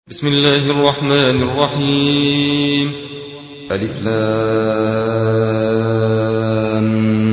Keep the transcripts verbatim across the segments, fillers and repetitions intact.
بسم الله الرحمن الرحيم. ألف لام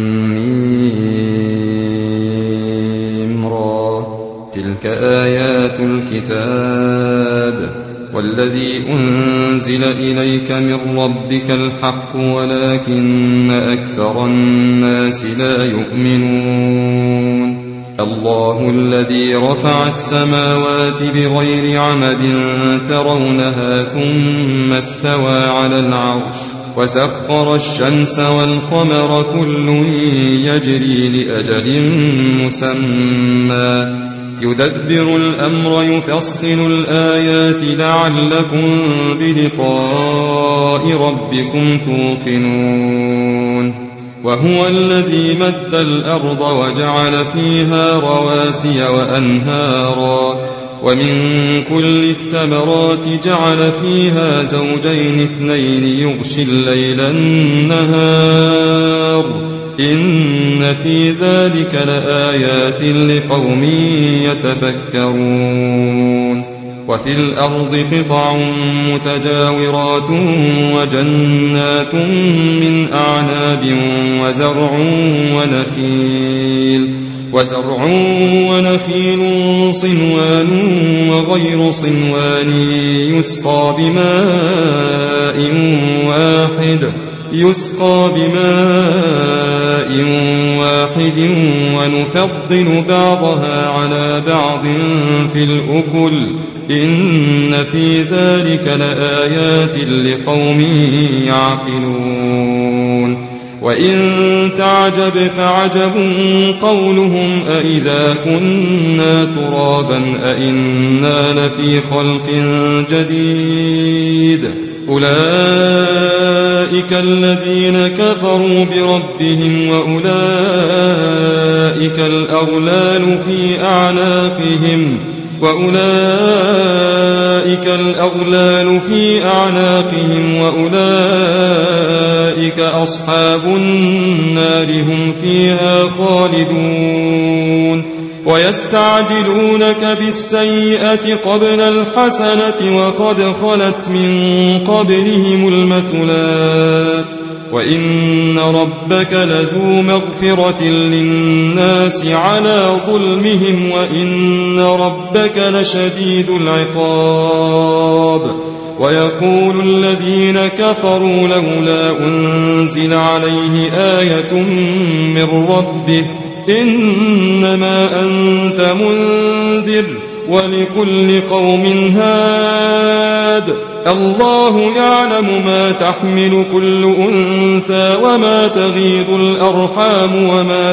ميم را. تلك آيات الكتاب والذي أنزل إليك من ربك الحق ولكن أكثر الناس لا يؤمنون. الله الذي رفع السماوات بغير عمد ترونها ثم استوى على العرش وسخر الشمس والقمر كل يجري لأجل مسمى يدبر الأمر يفصل الآيات لعلكم بلقاء ربكم توقنون. وهو الذي مد الأرض وجعل فيها رواسي وأنهارا ومن كل الثمرات جعل فيها زوجين اثنين يغشي الليل النهار إن في ذلك لآيات لقوم يتفكرون. وفي الأرض قطع متجاورات وجنات من أعناب وزرع ونخيل وزرع ونخيل صنوان وغير صنوان يسقى بماء واحد يسقى بماء واحد ونفضل بعضها على بعض في الأكل إن في ذلك لآيات لقوم يعقلون. وإن تعجب فعجب قولهم أإذا كنا ترابا أإنا لفي خلق جديد أولئك الذين كفروا بربهم وأولئك الأغلال في أعناقهم وأولئك الأغلال في أعناقهم وأولئك أصحاب النار هم فيها خالدون. ويستعجلونك بالسيئة قبل الحسنة وقد خلت من قبلهم المثلات وإن ربك لذو مغفرة للناس على ظلمهم وإن ربك لشديد العقاب. ويقول الذين كفروا لولا أنزل عليه آية من ربه إنما أنت منذر ولكل قوم هاد الله يعلم ما تحمل كل أنثى وما تغيض الأرحام وما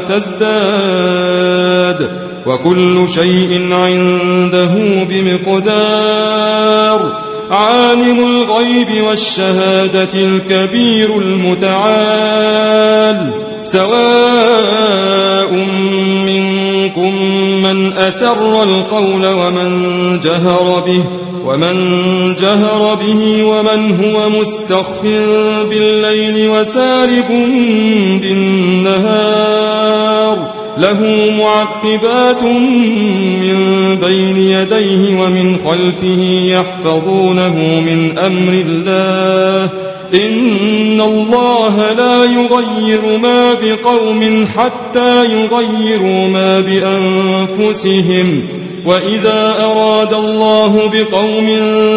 تزداد وكل شيء عنده بمقدار. عالم الغيب والشهادة الكبير المتعال سواء منكم من أسر القول ومن جهر به ومن جهر به ومن هو مستخف بالليل وسارب بالنهار له معقبات من بين يديه ومن خلفه يحفظونه من أمر الله إن الله لا يغير ما بقوم حتى يغيروا ما بأنفسهم وإذا أراد الله بقوم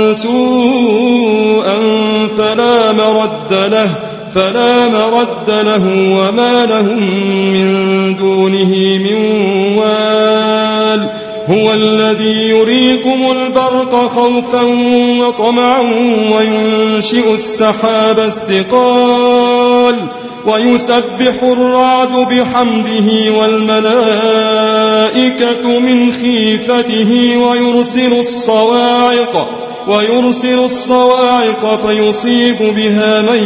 سوءا فلا مرد له فلا مرد له وما لهم من دونه من وال. هو الذي يريكم البرق خوفا وطمعا وينشئ السحاب الثقال ويسبح الرعد بحمده والملائكة من خيفته ويرسل الصواعق ويرسل الصواعق فيصيب بها من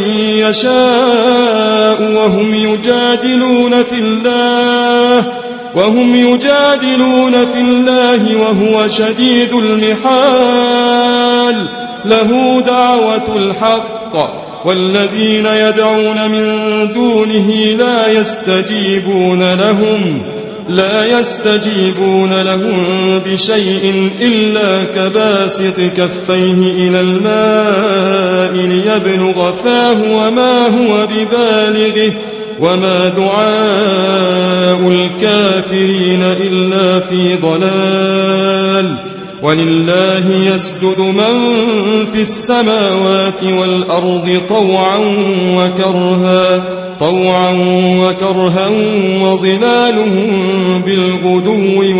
يشاء وهم يجادلون في الله وهم يجادلون في الله وهو شديد المحال. له دعوة الحق والذين يدعون من دونه لا يستجيبون لهم لا يستجيبون لهم بشيء إلا كباسط كفيه إلى الماء ليبلغ فاه وما هو ببالغه وما دعاء الكافرين إلا في ضلال ولله يسجد من في السماوات والأرض طوعا وكرها طوعا وكرها وظلالهم بالغدو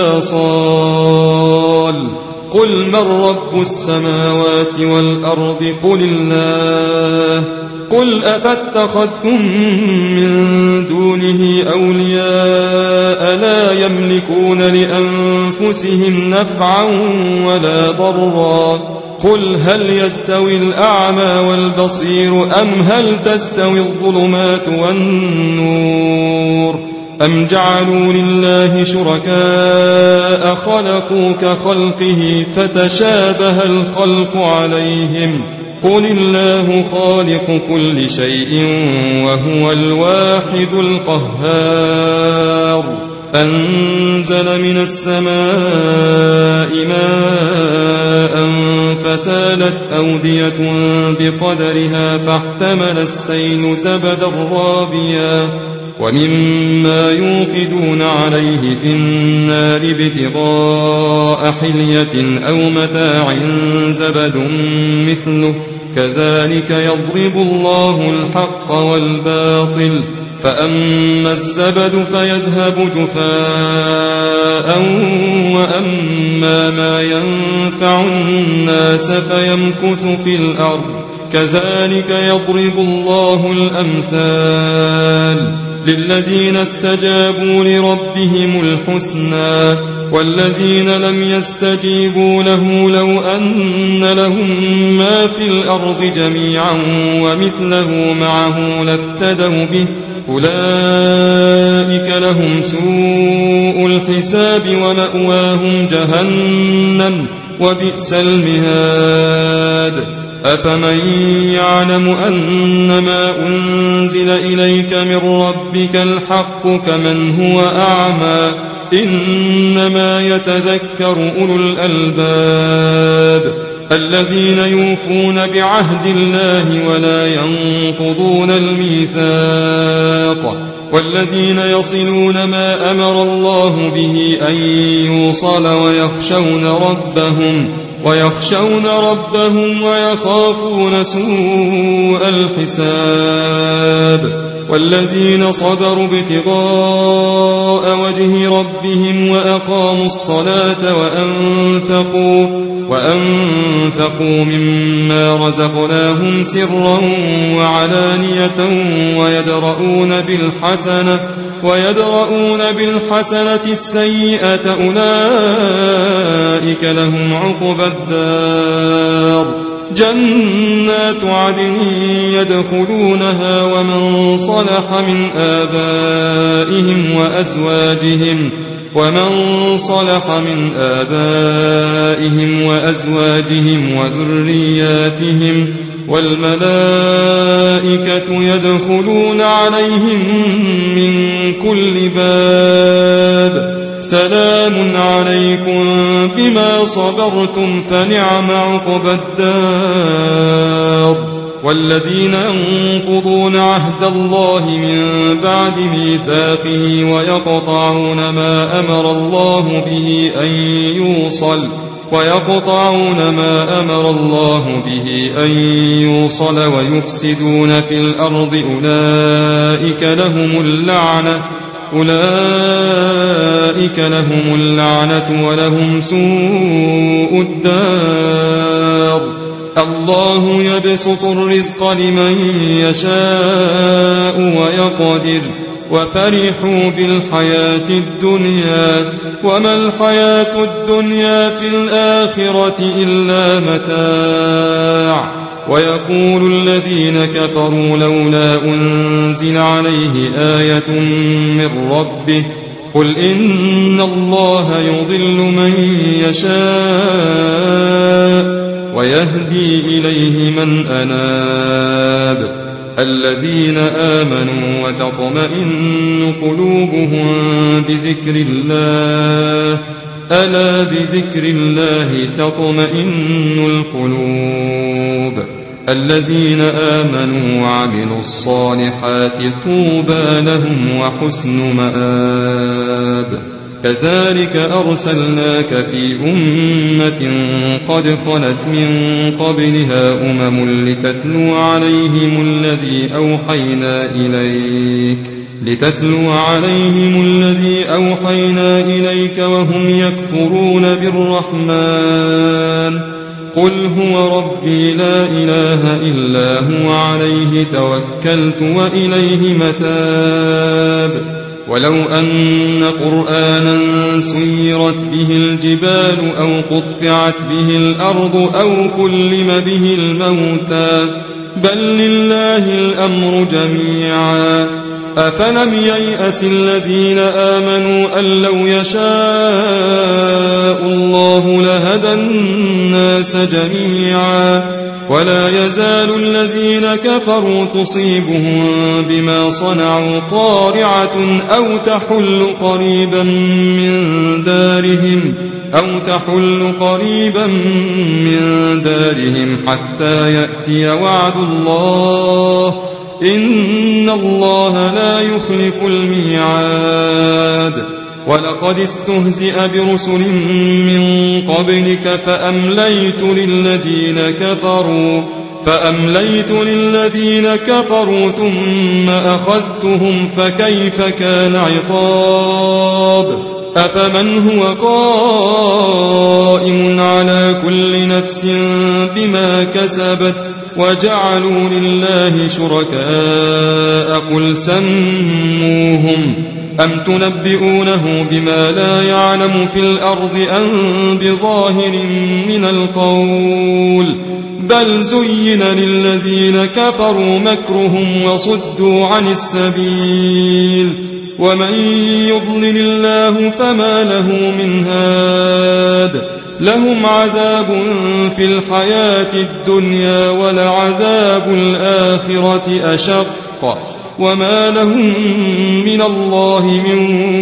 والآصال قل من رب السماوات والأرض قل الله قل أفاتخذتم من دونه أولياء لا يملكون لأنفسهم نفعا ولا ضرا قل هل يستوي الأعمى والبصير أم هل تستوي الظلمات والنور أم جعلوا لله شركاء خلقوا كخلقه فتشابه الخلق عليهم قل الله خالق كل شيء وهو الواحد القهار أنزل من السماء ماء فسالت أودية بقدرها فاحتمل السيل زبدا رابيا ومما يوقدون عليه في النار ابتغاء حلية أو متاع زبد مثله كذلك يضرب الله الحق والباطل فأما الزبد فيذهب جفاء وأما ما ينفع الناس فيمكث في الأرض كذلك يضرب الله الأمثال للذين استجابوا لربهم الحسنى والذين لم يستجيبوا له لو أن لهم ما في الأرض جميعا ومثله معه لافتدوا به أولئك لهم سوء الحساب ومأواهم جهنم وبئس المهاد أفمن يعلم أنما أنزل إليك من ربك الحق كمن هو أعمى إنما يتذكر أولو الألباب الذين يوفون بعهد الله ولا ينقضون الميثاق والذين يصلون ما أمر الله به أن يوصل ويخشون ربهم ويخشون ربهم ويخافون سوء الحساب والذين صبروا ابتغاء وجه ربهم وأقاموا الصلاة وأنفقوا وأنفقوا مما رزقناهم سرا وعلانية ويدرؤون بالحسنة ويدرؤون بالحسنة السيئة أولئك لهم عقبى الدار جنات عدن يدخلونها ومن صلح من آبائهم وأزواجهم ومن صلح من آبائهم وأزواجهم وذرياتهم والملائكة يدخلون عليهم من كل باب سلام عليكم بما صبرتم فنعم عقبى الدار والذين ينقضون عهد الله من بعد ميثاقه ويقطعون ما أمر الله به أن يوصل ويقطعون ما أمر الله به أن يوصل ويفسدون في الأرض أولئك لهم اللعنة أولئك لهم اللعنة ولهم سوء الدار الله يبسط الرزق لمن يشاء ويقدر وفرحوا بالحياة الدنيا وما الحياة الدنيا في الآخرة إلا متاع ويقول الذين كفروا لولا أنزل عليه آية من ربه قل إن الله يضل من يشاء ويهدي إليه من أناب الذين آمنوا وتطمئن قلوبهم بذكر الله ألا بذكر الله تطمئن القلوب الذين آمنوا وعملوا الصالحات طوبى لهم وحسن مآب كذلك أرسلناك في أمة قد خلت من قبلها أمم لتتلو عليهم الذي أوحينا إليك لتتلو عليهم الذي أوحينا إليك وهم يكفرون بالرحمن قل هو ربي لا إله إلا هو عليه توكلت وإليه متاب ولو أن قرآنا سيرت به الجبال أو قطعت به الأرض أو كلم به الموتى بل لله الأمر جميعا أفلم ييأس الذين آمنوا أن لو يشاء الله لهدى الناس جميعا ولا يزال الذين كفروا تصيبهم بما صنعوا قارعة أو تحل قريبا من دارهم أو تحل قريبا من دارهم حتى يأتي وعد الله إن الله لا يخلف الميعاد ولقد استهزئ برسل من قبلك فأمليت للذين كفروا فأمليت للذين كفروا ثم أخذتهم فكيف كان عقاب أفمن هو قائم على كل نفس بما كسبت وجعلوا لله شركاء قل سموهم أم تنبئونه بما لا يعلم في الأرض أم بظاهر من القول بل زين للذين كفروا مكرهم وصدوا عن السبيل ومن يضلل الله فما له من هاد لهم عذاب في الحياة الدنيا ولعذاب الآخرة أشق وما لهم من الله من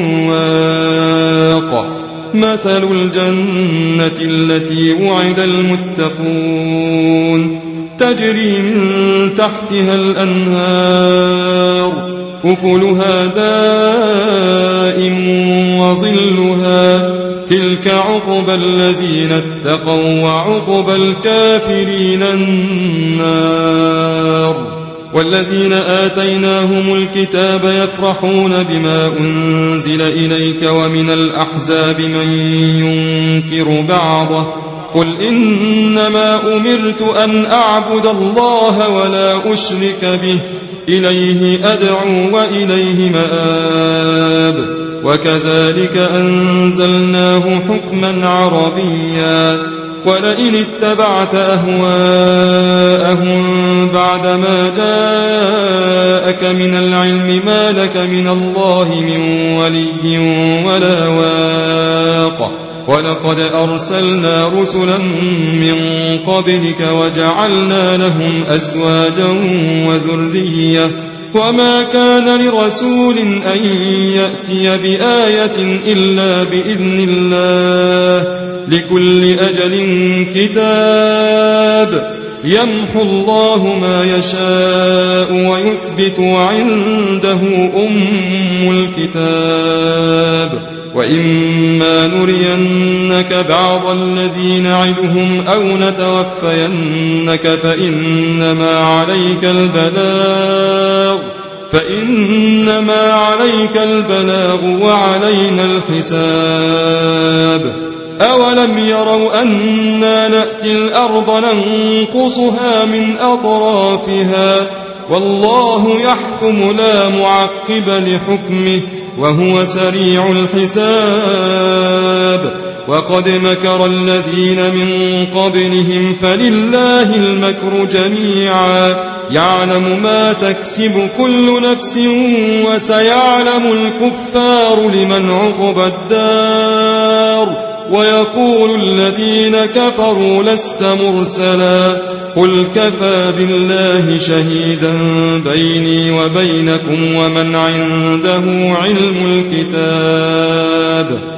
واق مثل الجنة التي وعد المتقون تجري من تحتها الأنهار أكلها دائم وظلها تلك عقبى الذين اتقوا وعقبى الكافرين النار والذين آتيناهم الكتاب يفرحون بما أنزل إليك ومن الأحزاب من ينكر بعضه قل إنما أمرت أن أعبد الله ولا أشرك به إليه أدعو وإليه مآب وكذلك أنزلناه حكما عربيا ولئن اتبعت أهواءهم بعدما جاءك من العلم ما لك من الله من ولي ولا واق ولقد أرسلنا رسلا من قبلك وجعلنا لهم أزواجا وذرية وما كان لرسول أن يأتي بآية إلا بإذن الله لكل أجل كتاب يمحو الله ما يشاء ويثبت وعنده أم الكتاب وإما نرينك بعض الذي نعدهم أو نتوفينك فإنما عليك البلاغ فإنما عليك البلاغ وعلينا الحساب أولم يروا أنا نأتي الأرض ننقصها من أطرافها والله يحكم لا معقب لحكمه وهو سريع الحساب وقد مكر الذين من قبلهم فلله المكر جميعا يعلم ما تكسب كل نفس وسيعلم الكفار لمن عقبى الدار ويقول الذين كفروا لست مرسلا قل كفى بالله شهيدا بيني وبينكم ومن عنده علم الكتاب